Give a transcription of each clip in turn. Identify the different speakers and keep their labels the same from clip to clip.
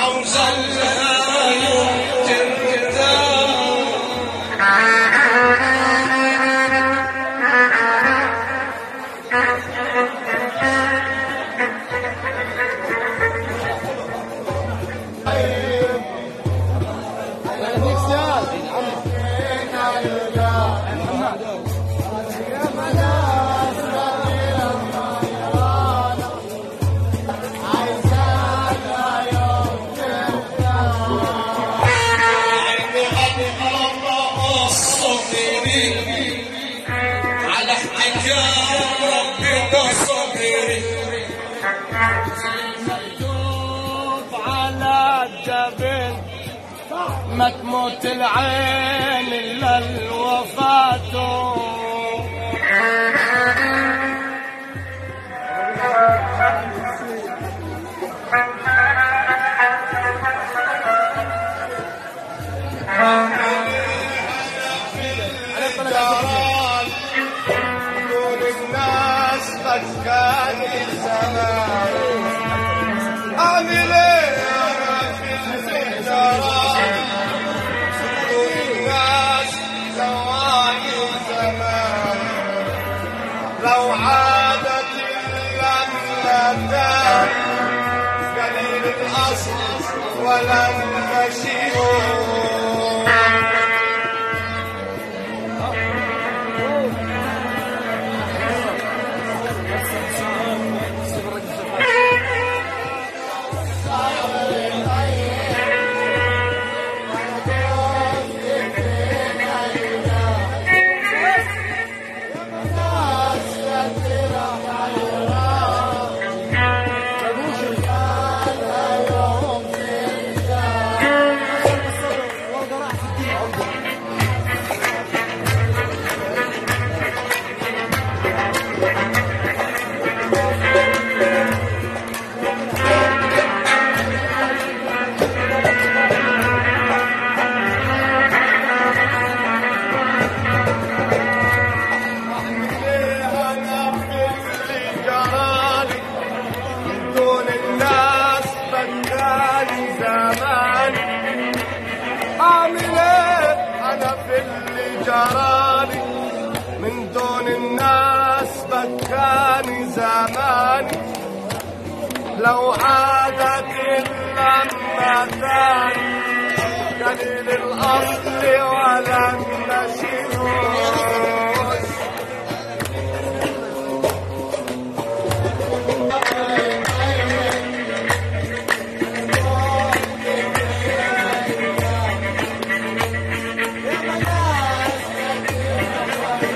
Speaker 1: ما تموت العين إلا الوفاة.
Speaker 2: كل الناس فكان الزمان أعمل ايه أنا في الزمان كل الناس زواني زمان لو عادت اللمتان قليل الأصل ولا المشيئون. جرالي من دون الناس بكاني زماني لو عادت اللمتان قليل الأصل ولا النشيوش.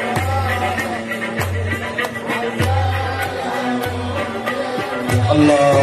Speaker 3: الله